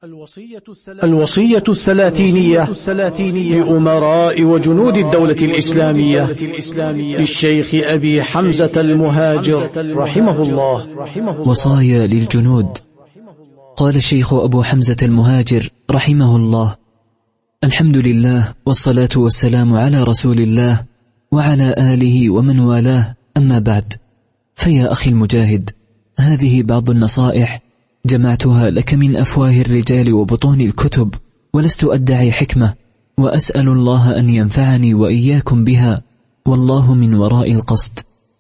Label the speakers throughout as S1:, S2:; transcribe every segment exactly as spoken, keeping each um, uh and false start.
S1: الوصية الثلاثينية لأمراء وجنود الدولة الإسلامية للشيخ أبي حمزة المهاجر رحمه الله.
S2: وصايا للجنود. قال الشيخ أبو حمزة المهاجر رحمه الله: الحمد لله والصلاة والسلام على رسول الله وعلى آله ومن والاه، أما بعد، فيا أخي المجاهد، هذه بعض النصائح جمعتها لك من أفواه الرجال وبطون الكتب، ولست أدعي حكمة، وأسأل الله أن ينفعني وإياكم بها، والله من وراء القصد.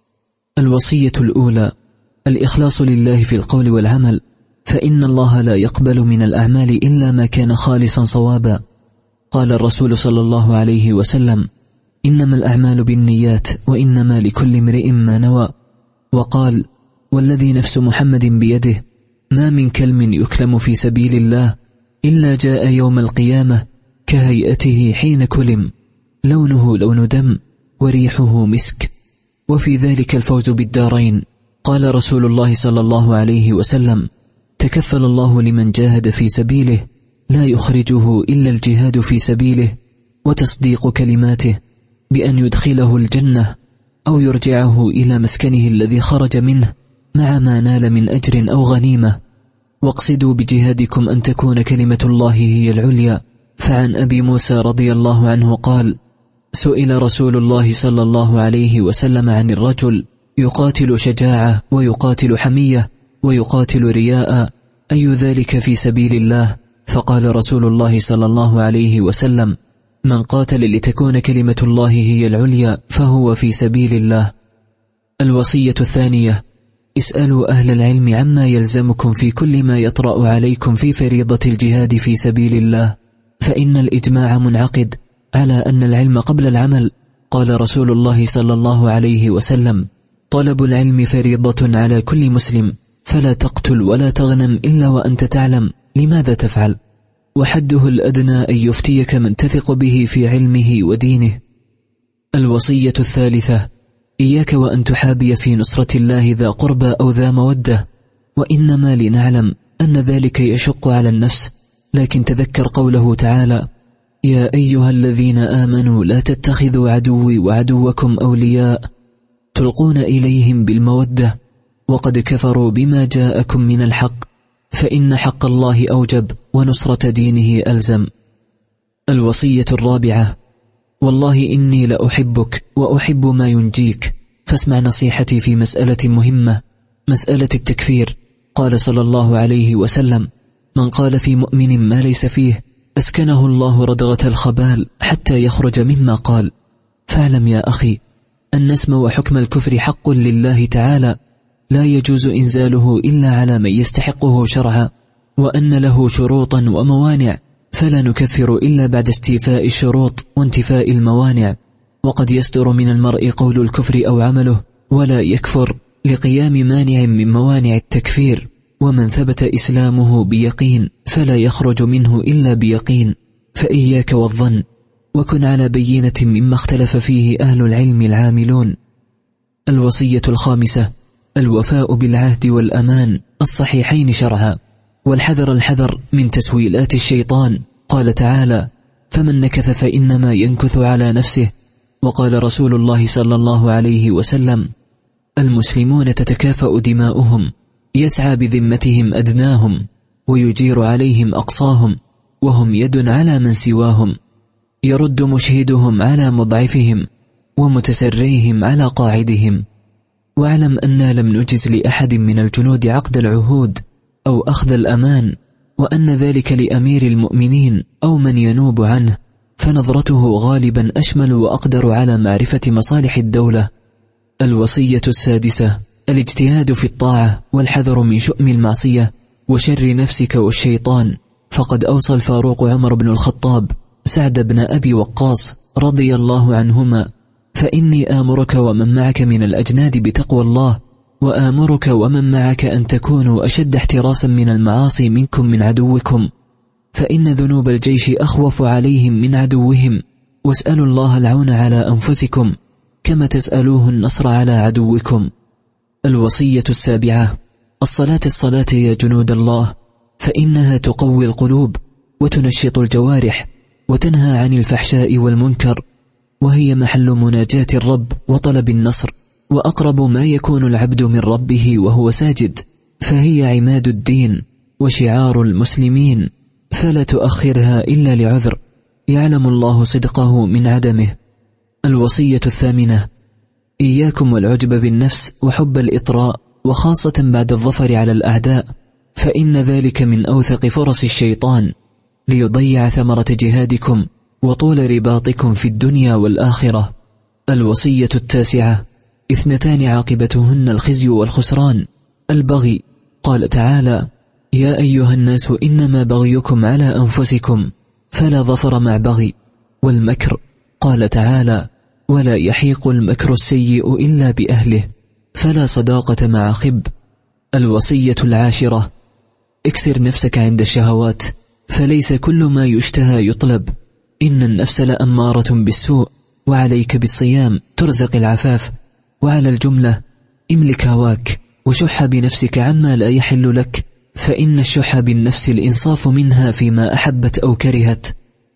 S2: الوصية الأولى: الإخلاص لله في القول والعمل، فإن الله لا يقبل من الأعمال إلا ما كان خالصا صوابا. قال الرسول صلى الله عليه وسلم: إنما الأعمال بالنيات وإنما لكل امرئ ما نوى. وقال: والذي نفس محمد بيده ما من كلم يكلم في سبيل الله إلا جاء يوم القيامة كهيئته حين كلم، لونه لون دم وريحه مسك، وفي ذلك الفوز بالدارين. قال رسول الله صلى الله عليه وسلم: تكفل الله لمن جاهد في سبيله لا يخرجه إلا الجهاد في سبيله وتصديق كلماته بأن يدخله الجنة أو يرجعه إلى مسكنه الذي خرج منه مع ما نال من أجر أو غنيمة. واقصدوا بجهادكم أن تكون كلمة الله هي العليا. فعن أبي موسى رضي الله عنه قال: سئل رسول الله صلى الله عليه وسلم عن الرجل يقاتل شجاعة ويقاتل حمية ويقاتل رياء، أي ذلك في سبيل الله؟ فقال رسول الله صلى الله عليه وسلم: من قاتل لتكون كلمة الله هي العليا فهو في سبيل الله. الوصية الثانية: اسألوا أهل العلم عما يلزمكم في كل ما يطرأ عليكم في فريضة الجهاد في سبيل الله، فإن الإجماع منعقد على أن العلم قبل العمل. قال رسول الله صلى الله عليه وسلم: طلب العلم فريضة على كل مسلم، فلا تقتل ولا تغنم إلا وأنت تعلم لماذا تفعل، وحده الأدنى أن يفتيك من تثق به في علمه ودينه. الوصية الثالثة: إياك وأن تحابي في نصرة الله ذا قربى أو ذا مودة، وإنما لنعلم أن ذلك يشق على النفس، لكن تذكر قوله تعالى: يا أيها الذين آمنوا لا تتخذوا عدوي وعدوكم أولياء تلقون إليهم بالمودة وقد كفروا بما جاءكم من الحق، فإن حق الله أوجب ونصرة دينه ألزم. الوصية الرابعة: والله إني لأحبك وأحب ما ينجيك، فاسمع نصيحتي في مسألة مهمة، مسألة التكفير. قال صلى الله عليه وسلم: من قال في مؤمن ما ليس فيه أسكنه الله ردغة الخبال حتى يخرج مما قال. فاعلم يا أخي أن اسم وحكم الكفر حق لله تعالى، لا يجوز إنزاله إلا على من يستحقه شرعا، وأن له شروطا وموانع، فلا نكفر إلا بعد استيفاء الشروط وانتفاء الموانع. وقد يصدر من المرء قول الكفر أو عمله ولا يكفر لقيام مانع من موانع التكفير، ومن ثبت إسلامه بيقين فلا يخرج منه إلا بيقين. فإياك والظن، وكن على بينة مما اختلف فيه أهل العلم العاملون. الوصية الخامسة: الوفاء بالعهد والأمان الصحيحين شرعا، والحذر الحذر من تسويلات الشيطان. قال تعالى: فمن نكث فإنما ينكث على نفسه. وقال رسول الله صلى الله عليه وسلم: المسلمون تتكافأ دماؤهم، يسعى بذمتهم أدناهم، ويجير عليهم أقصاهم، وهم يد على من سواهم، يرد مشهدهم على مضعفهم، ومتسريهم على قاعدهم. واعلم أننا لم نجز لأحد من الجنود عقد العهود أو أخذ الأمان، وأن ذلك لأمير المؤمنين أو من ينوب عنه، فنظرته غالبا أشمل وأقدر على معرفة مصالح الدولة. الوصية السادسة: الاجتهاد في الطاعة والحذر من شؤم المعصية وشر نفسك والشيطان. فقد أوصى الفاروق عمر بن الخطاب سعد بن أبي وقاص رضي الله عنهما: فإني آمرك ومن معك من الأجناد بتقوى الله، وآمرك ومن معك أن تكونوا أشد احتراسا من المعاصي منكم من عدوكم، فإن ذنوب الجيش أخوف عليهم من عدوهم، واسألوا الله العون على أنفسكم كما تسألوه النصر على عدوكم. الوصية السابعة: الصلاة الصلاة يا جنود الله، فإنها تقوي القلوب وتنشط الجوارح وتنهى عن الفحشاء والمنكر، وهي محل مناجاة الرب وطلب النصر، وأقرب ما يكون العبد من ربه وهو ساجد، فهي عماد الدين وشعار المسلمين، فلا تؤخرها إلا لعذر يعلم الله صدقه من عدمه. الوصية الثامنة: إياكم والعجب بالنفس وحب الإطراء، وخاصة بعد الظفر على الأعداء، فإن ذلك من أوثق فرص الشيطان ليضيع ثمرة جهادكم وطول رباطكم في الدنيا والآخرة. الوصية التاسعة: اثنتان عاقبتهن الخزي والخسران. البغي، قال تعالى: يا أيها الناس إنما بغيكم على أنفسكم، فلا ظفر مع بغي. والمكر، قال تعالى: ولا يحيق المكر السيء إلا بأهله، فلا صداقة مع خب. الوصية العاشرة: اكسر نفسك عند الشهوات، فليس كل ما يشتهى يطلب، إن النفس لأمارة بالسوء، وعليك بالصيام ترزق العفاف. وعلى الجملة املك هواك وشح بنفسك عما لا يحل لك، فإن الشح بالنفس الإنصاف منها فيما أحبت أو كرهت.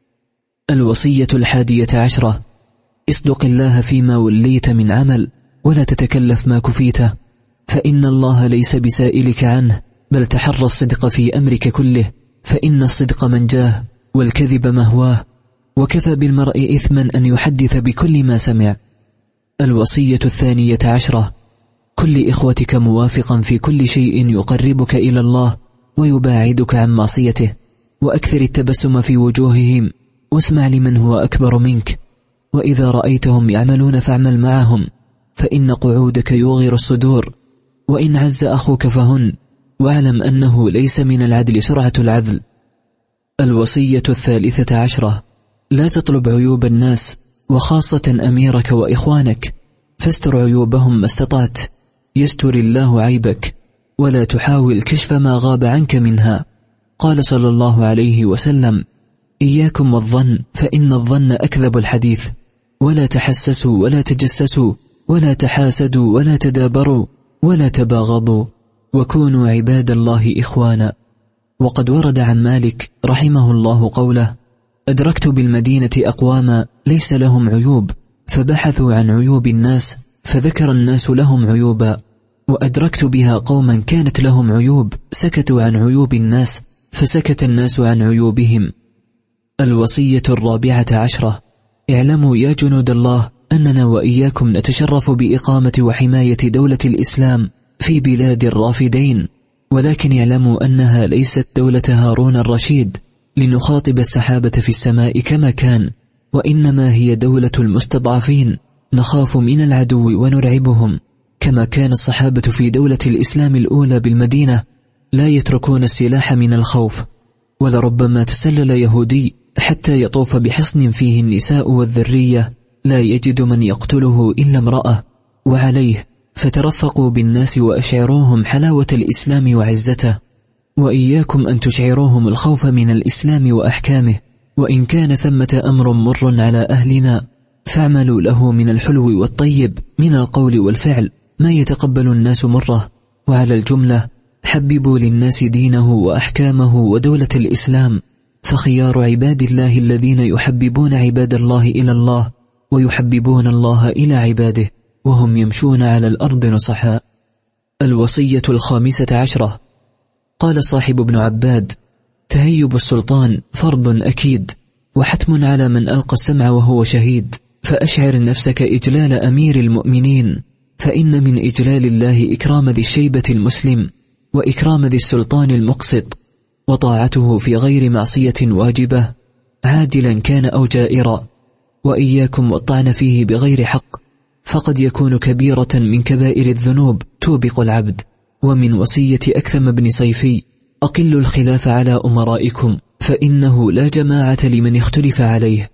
S2: الوصية الحادية عشرة: اصدق الله فيما وليت من عمل، ولا تتكلف ما كفيته، فإن الله ليس بسائلك عنه، بل تحرى الصدق في أمرك كله، فإن الصدق منجاه والكذب مهواه، وكفى بالمرء إثما أن يحدث بكل ما سمع. الوصية الثانية عشرة: كل إخوتك موافقا في كل شيء يقربك إلى الله ويباعدك عن معصيته، وأكثر التبسم في وجوههم، واسمع لمن هو أكبر منك، وإذا رأيتهم يعملون فاعمل معهم، فإن قعودك يوغر الصدور، وإن عز أخوك فهن، واعلم أنه ليس من العدل سرعة العدل. الوصية الثالثة عشرة: لا تطلب عيوب الناس، وخاصة أميرك وإخوانك، فاستر عيوبهم ما استطعت، يستر الله عيبك، ولا تحاول كشف ما غاب عنك منها. قال صلى الله عليه وسلم: إياكم والظن، فإن الظن أكذب الحديث، ولا تحسسوا ولا تجسسوا ولا تحاسدوا ولا تدابروا ولا تباغضوا، وكونوا عباد الله إخوانا. وقد ورد عن مالك رحمه الله قوله: أدركت بالمدينة أقواما ليس لهم عيوب، فبحثوا عن عيوب الناس، فذكر الناس لهم عيوبا، وأدركت بها قوما كانت لهم عيوب، سكتوا عن عيوب الناس، فسكت الناس عن عيوبهم. الوصية الرابعة عشرة: اعلموا يا جنود الله أننا وإياكم نتشرف بإقامة وحماية دولة الإسلام في بلاد الرافدين، ولكن اعلموا أنها ليست دولة هارون الرشيد لنخاطب السحابة في السماء كما كان، وإنما هي دولة المستضعفين، نخاف من العدو ونرعبهم، كما كان الصحابة في دولة الإسلام الأولى بالمدينة لا يتركون السلاح من الخوف. ولربما تسلل يهودي حتى يطوف بحصن فيه النساء والذرية لا يجد من يقتله إلا امرأة، وعليه فترفقوا بالناس وأشعروهم حلاوة الإسلام وعزته، وإياكم أن تشعروهم الخوف من الإسلام وأحكامه، وإن كان ثمة أمر مر على أهلنا فاعملوا له من الحلو والطيب من القول والفعل ما يتقبل الناس مره. وعلى الجملة حببوا للناس دينه وأحكامه ودولة الإسلام، فخيار عباد الله الذين يحببون عباد الله إلى الله ويحببون الله إلى عباده، وهم يمشون على الأرض نصحاء. الوصية الخامسة عشرة: قال صاحب ابن عباد: تهيب السلطان فرض أكيد، وحتم على من ألقى السمع وهو شهيد، فأشعر نفسك إجلال أمير المؤمنين، فإن من إجلال الله إكرام ذي الشيبة المسلم، وإكرام ذي السلطان المقسط، وطاعته في غير معصية واجبة، عادلا كان أو جائرا، وإياكم والطعن فيه بغير حق، فقد يكون كبيرة من كبائر الذنوب توبق العبد. ومن وصية أكثم بن صيفي: أقلوا الخلاف على أمرائكم، فإنه لا جماعة لمن اختلف عليه.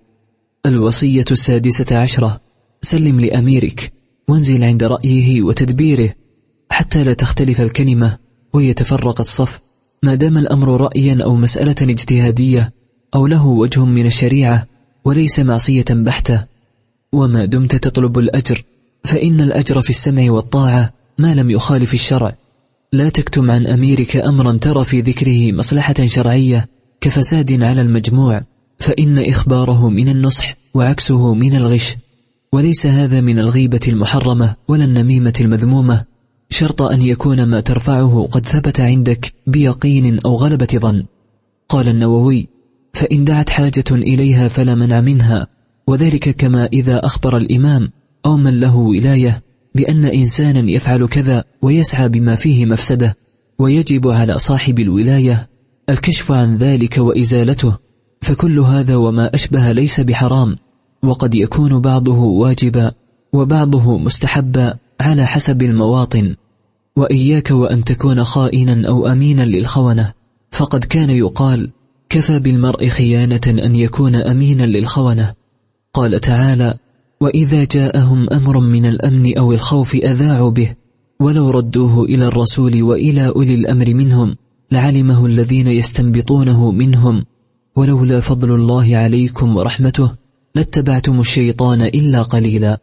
S2: الوصية السادسة عشرة: سلم لأميرك، وانزل عند رأيه وتدبيره، حتى لا تختلف الكلمة ويتفرق الصف، ما دام الأمر رأيا أو مسألة اجتهادية أو له وجه من الشريعة وليس معصية بحتة. وما دمت تطلب الأجر، فإن الأجر في السمع والطاعة ما لم يخالف الشرع، لا تكتم عن أميرك أمرا ترى في ذكره مصلحة شرعية كفساد على المجموع، فإن إخباره من النصح وعكسه من الغش، وليس هذا من الغيبة المحرمة ولا النميمة المذمومة، شرط أن يكون ما ترفعه قد ثبت عندك بيقين أو غلبة ظن. قال النووي: فإن دعت حاجة إليها فلا منع منها، وذلك كما إذا أخبر الإمام أو من له ولاية بأن إنسانا يفعل كذا ويسعى بما فيه مفسدة، ويجب على صاحب الولاية الكشف عن ذلك وإزالته، فكل هذا وما أشبه ليس بحرام، وقد يكون بعضه واجبا وبعضه مستحبا على حسب المواطن. وإياك وأن تكون خائنا أو أمينا للخونة، فقد كان يقال: كفى بالمرء خيانة أن يكون أمينا للخونة. قال تعالى: وإذا جاءهم أمر من الأمن أو الخوف أذاعوا به ولو ردوه إلى الرسول وإلى أولي الأمر منهم لعلمه الذين يستنبطونه منهم ولولا فضل الله عليكم ورحمته لاتبعتم الشيطان إلا قليلا.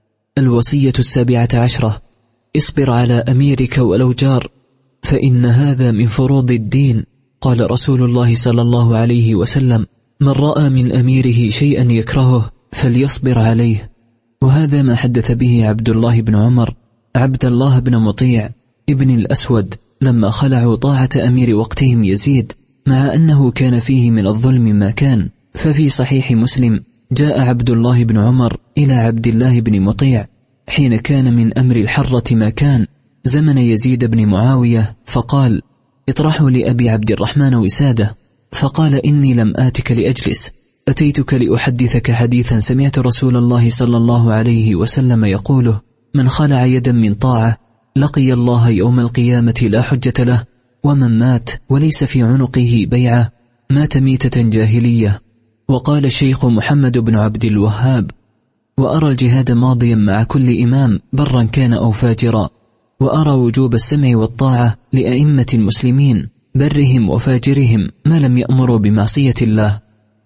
S2: الوصية السابعة عشرة: اصبر على أميرك ولو جار، فإن هذا من فروض الدين. قال رسول الله صلى الله عليه وسلم: من رأى من أميره شيئا يكرهه فليصبر عليه. وهذا ما حدث به عبد الله بن عمر عبد الله بن مطيع ابن الأسود لما خلعوا طاعة أمير وقتهم يزيد، مع أنه كان فيه من الظلم ما كان. ففي صحيح مسلم: جاء عبد الله بن عمر إلى عبد الله بن مطيع حين كان من أمر الحرة ما كان زمن يزيد بن معاوية، فقال: اطرحوا لأبي عبد الرحمن وسادة. فقال: إني لم آتك لأجلس، أتيتك لأحدثك حديثا سمعت رسول الله صلى الله عليه وسلم يقوله: من خلع يدا من طاعة لقي الله يوم القيامة لا حجة له، ومن مات وليس في عنقه بيعة مات ميتة جاهلية. وقال الشيخ محمد بن عبد الوهاب: وأرى الجهاد ماضيا مع كل إمام برا كان أو فاجرا، وأرى وجوب السمع والطاعة لأئمة المسلمين برهم وفاجرهم ما لم يأمروا بمعصية الله.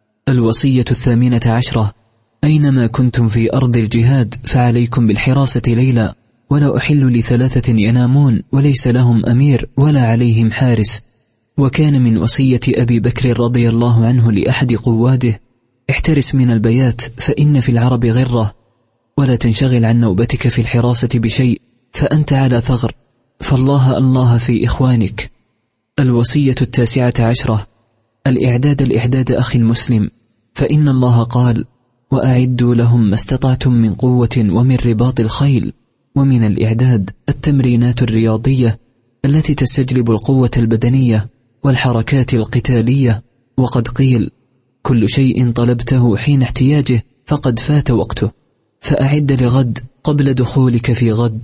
S2: الوصية الثامنة عشرة: أينما كنتم في أرض الجهاد فعليكم بالحراسة ليلا، ولا أحل لثلاثة ينامون وليس لهم أمير ولا عليهم حارس. وكان من وصية أبي بكر رضي الله عنه لأحد قواده: احترس من البيات فإن في العرب غرة، ولا تنشغل عن نوبتك في الحراسة بشيء فأنت على ثغر، فالله الله في إخوانك. الوصية التاسعة عشرة: الإعداد الإعداد أخي المسلم، فإن الله قال: وأعدوا لهم ما استطعتم من قوة ومن رباط الخيل. ومن الإعداد التمرينات الرياضية التي تستجلب القوة البدنية والحركات القتالية. وقد قيل: كل شيء طلبته حين احتياجه فقد فات وقته، فأعد لغد قبل دخولك في غد.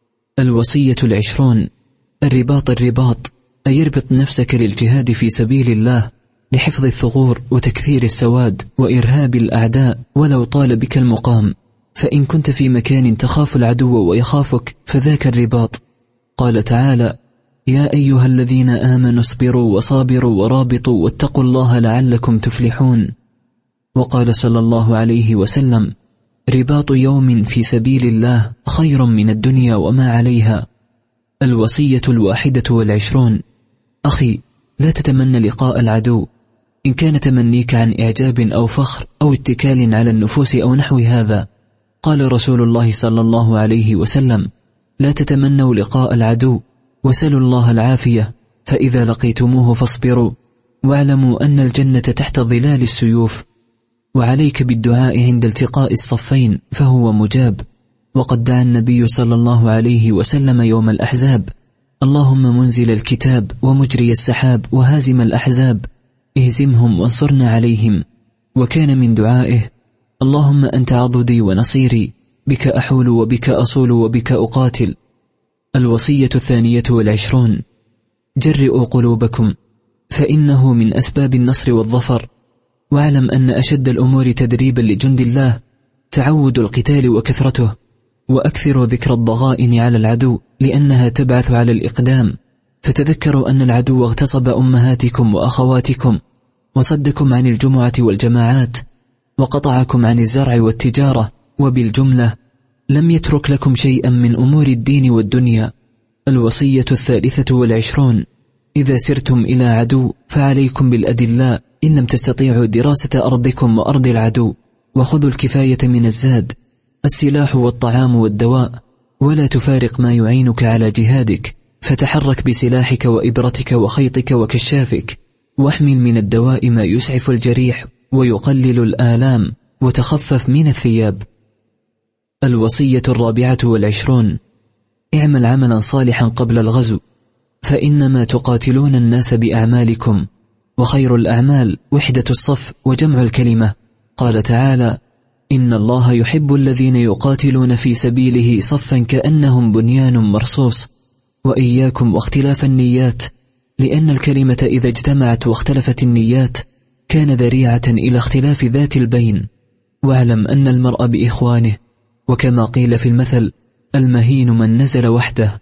S2: الوصية العشرون: الرباط الرباط، أي يربط نفسك للجهاد في سبيل الله لحفظ الثغور وتكثير السواد وإرهاب الأعداء ولو طال بك المقام، فإن كنت في مكان تخاف العدو ويخافك فذاك الرباط. قال تعالى: يا أيها الذين آمنوا اصبروا وصابروا ورابطوا واتقوا الله لعلكم تفلحون. وقال صلى الله عليه وسلم: رباط يوم في سبيل الله خير من الدنيا وما عليها. الوصية الواحدة والعشرون: أخي، لا تتمنى لقاء العدو، إن كان تمنيك عن إعجاب أو فخر أو اتكال على النفوس أو نحو هذا. قال رسول الله صلى الله عليه وسلم: لا تتمنوا لقاء العدو وسلوا الله العافية، فإذا لقيتموه فاصبروا، واعلموا أن الجنة تحت ظلال السيوف. وعليك بالدعاء عند التقاء الصفين فهو مجاب. وقد دعا النبي صلى الله عليه وسلم يوم الأحزاب: اللهم منزل الكتاب ومجري السحاب وهازم الأحزاب اهزمهم وانصرنا عليهم. وكان من دعائه: اللهم أنت عضدي ونصيري، بك أحول وبك أصول وبك أقاتل. الوصية الثانية والعشرون: جرئوا قلوبكم، فإنه من أسباب النصر والظفر. واعلم أن أشد الأمور تدريبا لجند الله تعود القتال وكثرته، وأكثروا ذكر الضغائن على العدو لأنها تبعث على الإقدام. فتذكروا أن العدو اغتصب أمهاتكم وأخواتكم، وصدكم عن الجمعة والجماعات، وقطعكم عن الزرع والتجارة، وبالجملة لم يترك لكم شيئا من أمور الدين والدنيا. الوصية الثالثة والعشرون: إذا سرتم إلى عدو فعليكم بالأدلاء إن لم تستطيعوا دراسة أرضكم وأرض العدو، وخذوا الكفاية من الزاد، السلاح والطعام والدواء، ولا تفارق ما يعينك على جهادك، فتحرك بسلاحك وإبرتك وخيطك وكشافك، واحمل من الدواء ما يسعف الجريح ويقلل الآلام، وتخفف من الثياب. الوصية الرابعة والعشرون: اعمل عملا صالحا قبل الغزو، فإنما تقاتلون الناس بأعمالكم، وخير الأعمال وحدة الصف وجمع الكلمة. قال تعالى: إن الله يحب الذين يقاتلون في سبيله صفا كأنهم بنيان مرصوص. وإياكم واختلاف النيات، لأن الكلمة إذا اجتمعت واختلفت النيات كان ذريعة إلى اختلاف ذات البين. واعلم أن المرء بإخوانه، وكما قيل في المثل: المهين من نزل وحده.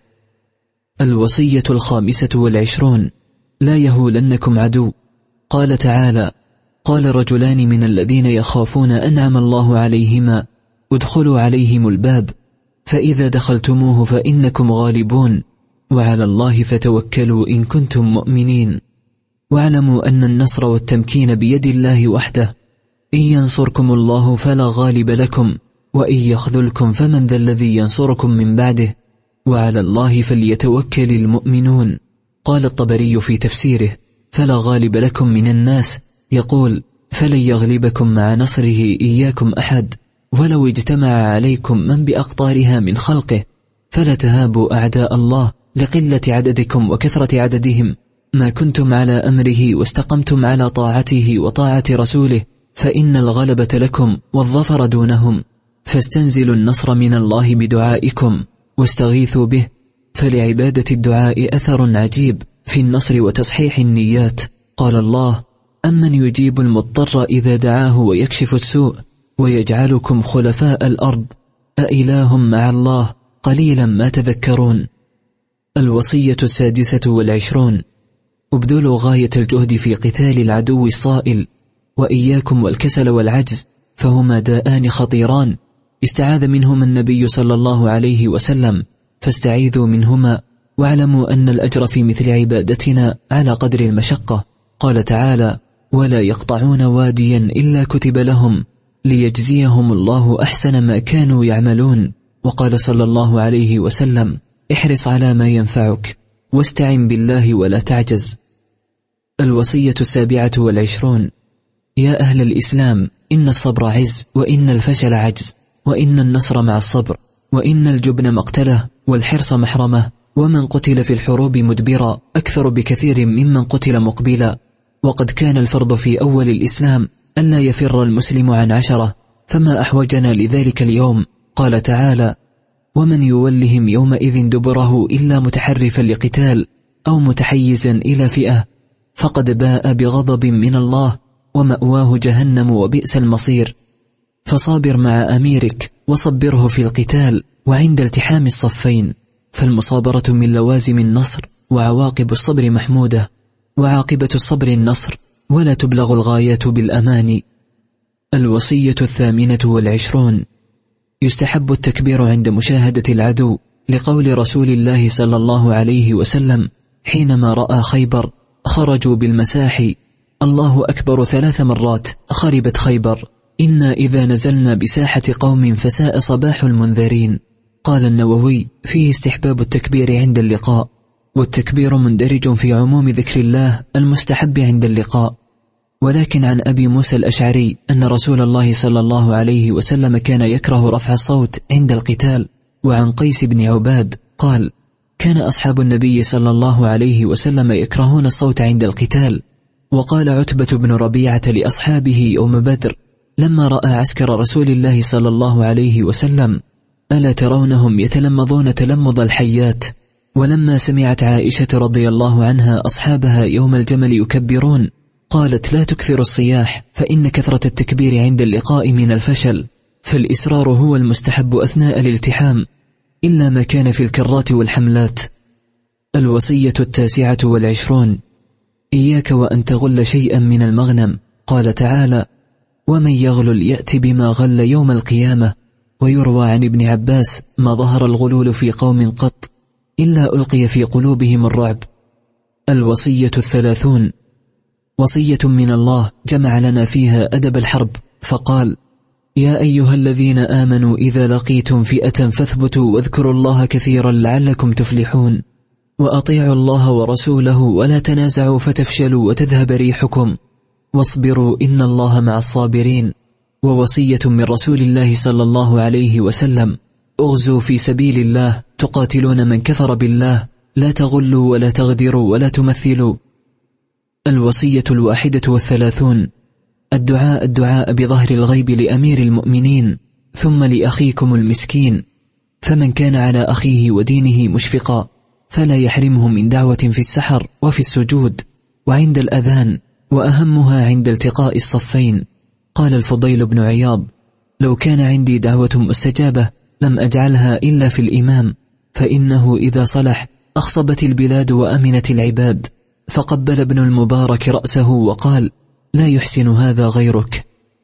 S2: الوصية الخامسة والعشرون: لا يهولنكم عدو. قال تعالى: قال رجلان من الذين يخافون أنعم الله عليهما ادخلوا عليهم الباب فإذا دخلتموه فإنكم غالبون وعلى الله فتوكلوا إن كنتم مؤمنين. واعلموا أن النصر والتمكين بيد الله وحده، إن ينصركم الله فلا غالب لكم، وإن يخذلكم فمن ذا الذي ينصركم من بعده، وعلى الله فليتوكل المؤمنون. قال الطبري في تفسيره: فلا غالب لكم من الناس، يقول: فلن يغلبكم مع نصره إياكم أحد، ولو اجتمع عليكم من بأقطارها من خلقه، فلا تهابوا أعداء الله لقلة عددكم وكثرة عددهم، ما كنتم على أمره واستقمتم على طاعته وطاعة رسوله، فإن الغلبة لكم والظفر دونهم. فاستنزلوا النصر من الله بدعائكم واستغيثوا به، فلعبادة الدعاء أثر عجيب في النصر وتصحيح النيات. قال الله: أمن يجيب المضطر إذا دعاه ويكشف السوء ويجعلكم خلفاء الأرض أإله مع الله قليلا ما تذكرون. الوصية السادسة والعشرون: ابذلوا غاية الجهد في قتال العدو الصائل، وإياكم والكسل والعجز، فهما داءان خطيران استعاذ منهما النبي صلى الله عليه وسلم، فاستعيذوا منهما، واعلموا أن الأجر في مثل عبادتنا على قدر المشقة. قال تعالى: ولا يقطعون واديا إلا كتب لهم ليجزيهم الله أحسن ما كانوا يعملون. وقال صلى الله عليه وسلم: احرص على ما ينفعك واستعن بالله ولا تعجز. الوصية السابعة والعشرون: يا أهل الإسلام، إن الصبر عز، وإن الفشل عجز، وإن النصر مع الصبر، وإن الجبن مقتله، والحرص محرمة، ومن قتل في الحروب مدبرا أكثر بكثير ممن قتل مقبلا. وقد كان الفرض في أول الإسلام ألا يفر المسلم عن عشرة، فما أحوجنا لذلك اليوم. قال تعالى: ومن يولهم يومئذ دبره إلا متحرفا لقتال أو متحيزا إلى فئة فقد باء بغضب من الله ومأواه جهنم وبئس المصير. فصابر مع أميرك وصبره في القتال وعند التحام الصفين، فالمصابرة من لوازم النصر، وعواقب الصبر محمودة، وعاقبة الصبر النصر، ولا تبلغ الغايات بالأمان. الوصية الثامنة والعشرون: يستحب التكبير عند مشاهدة العدو، لقول رسول الله صلى الله عليه وسلم حينما رأى خيبر: خرجوا بالمساحي، الله أكبر ثلاث مرات، خربت خيبر، إنا إذا نزلنا بساحة قوم فساء صباح المنذرين. قال النووي: فيه استحباب التكبير عند اللقاء، والتكبير مندرج في عموم ذكر الله المستحب عند اللقاء. ولكن عن أبي موسى الأشعري أن رسول الله صلى الله عليه وسلم كان يكره رفع الصوت عند القتال. وعن قيس بن عباد قال: كان أصحاب النبي صلى الله عليه وسلم يكرهون الصوت عند القتال. وقال عتبة بن ربيعة لأصحابه يوم بدر لما رأى عسكر رسول الله صلى الله عليه وسلم: ألا ترونهم يتلمضون تلمض الحيات؟ ولما سمعت عائشة رضي الله عنها أصحابها يوم الجمل يكبرون قالت: لا تكثر الصياح، فإن كثرة التكبير عند اللقاء من الفشل، فالإسرار هو المستحب أثناء الالتحام، إلا ما كان في الكرات والحملات. الوصية التاسعة والعشرون: إياك وأن تغل شيئا من المغنم. قال تعالى: ومن يغلل يأتي بما غل يوم القيامة. ويروى عن ابن عباس: ما ظهر الغلول في قوم قط إلا ألقي في قلوبهم الرعب. الوصية الثلاثون. وصية من الله جمع لنا فيها أدب الحرب، فقال: يا أيها الذين آمنوا إذا لقيتم فئة فاثبتوا واذكروا الله كثيرا لعلكم تفلحون، وأطيعوا الله ورسوله ولا تنازعوا فتفشلوا وتذهب ريحكم، واصبروا إن الله مع الصابرين. ووصية من رسول الله صلى الله عليه وسلم: اغزوا في سبيل الله تقاتلون من كفر بالله، لا تغلوا ولا تغدروا ولا تمثلوا. الوصية الواحدة والثلاثون. الدعاء الدعاء بظهر الغيب لأمير المؤمنين، ثم لأخيكم المسكين، فمن كان على أخيه ودينه مشفقا فلا يحرمه من دعوة في السحر وفي السجود وعند الأذان، وأهمها عند التقاء الصفين. قال الفضيل بن عياض: لو كان عندي دعوة مستجابة لم أجعلها إلا في الإمام، فإنه إذا صلح أخصبت البلاد وأمنت العباد. فقبل ابن المبارك رأسه وقال: لا يحسن هذا غيرك.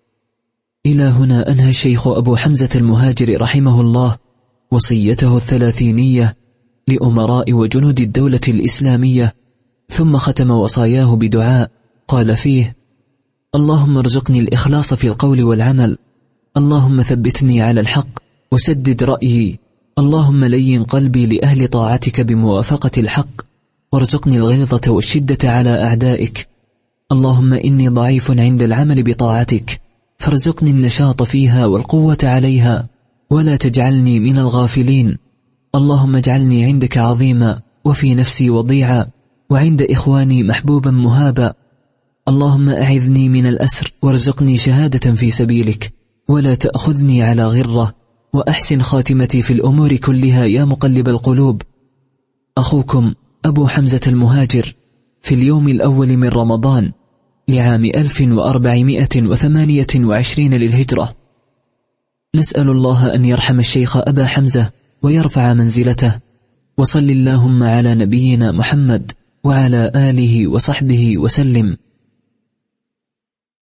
S2: إلى هنا أنهى الشيخ أبو حمزة المهاجر رحمه الله وصيته الثلاثينية لأمراء وجنود الدولة الإسلامية، ثم ختم وصاياه بدعاء قال فيه: اللهم ارزقني الإخلاص في القول والعمل، اللهم ثبتني على الحق وسدد رأيي، اللهم لين قلبي لأهل طاعتك بموافقة الحق، وارزقني الغلظة والشدة على أعدائك، اللهم إني ضعيف عند العمل بطاعتك فارزقني النشاط فيها والقوة عليها، ولا تجعلني من الغافلين، اللهم اجعلني عندك عظيما وفي نفسي وضيعا وعند إخواني محبوبا مهابا، اللهم أعذني من الأسر وارزقني شهادة في سبيلك، ولا تأخذني على غرة، وأحسن خاتمتي في الأمور كلها يا مقلب القلوب. أخوكم أبو حمزة المهاجر، في اليوم الأول من رمضان لعام ألف وأربعمائة وثمانية وعشرين للهجرة. نسأل الله أن يرحم الشيخ أبا حمزة ويرفع منزلته، وصل اللهم على نبينا محمد وعلى آله وصحبه وسلم.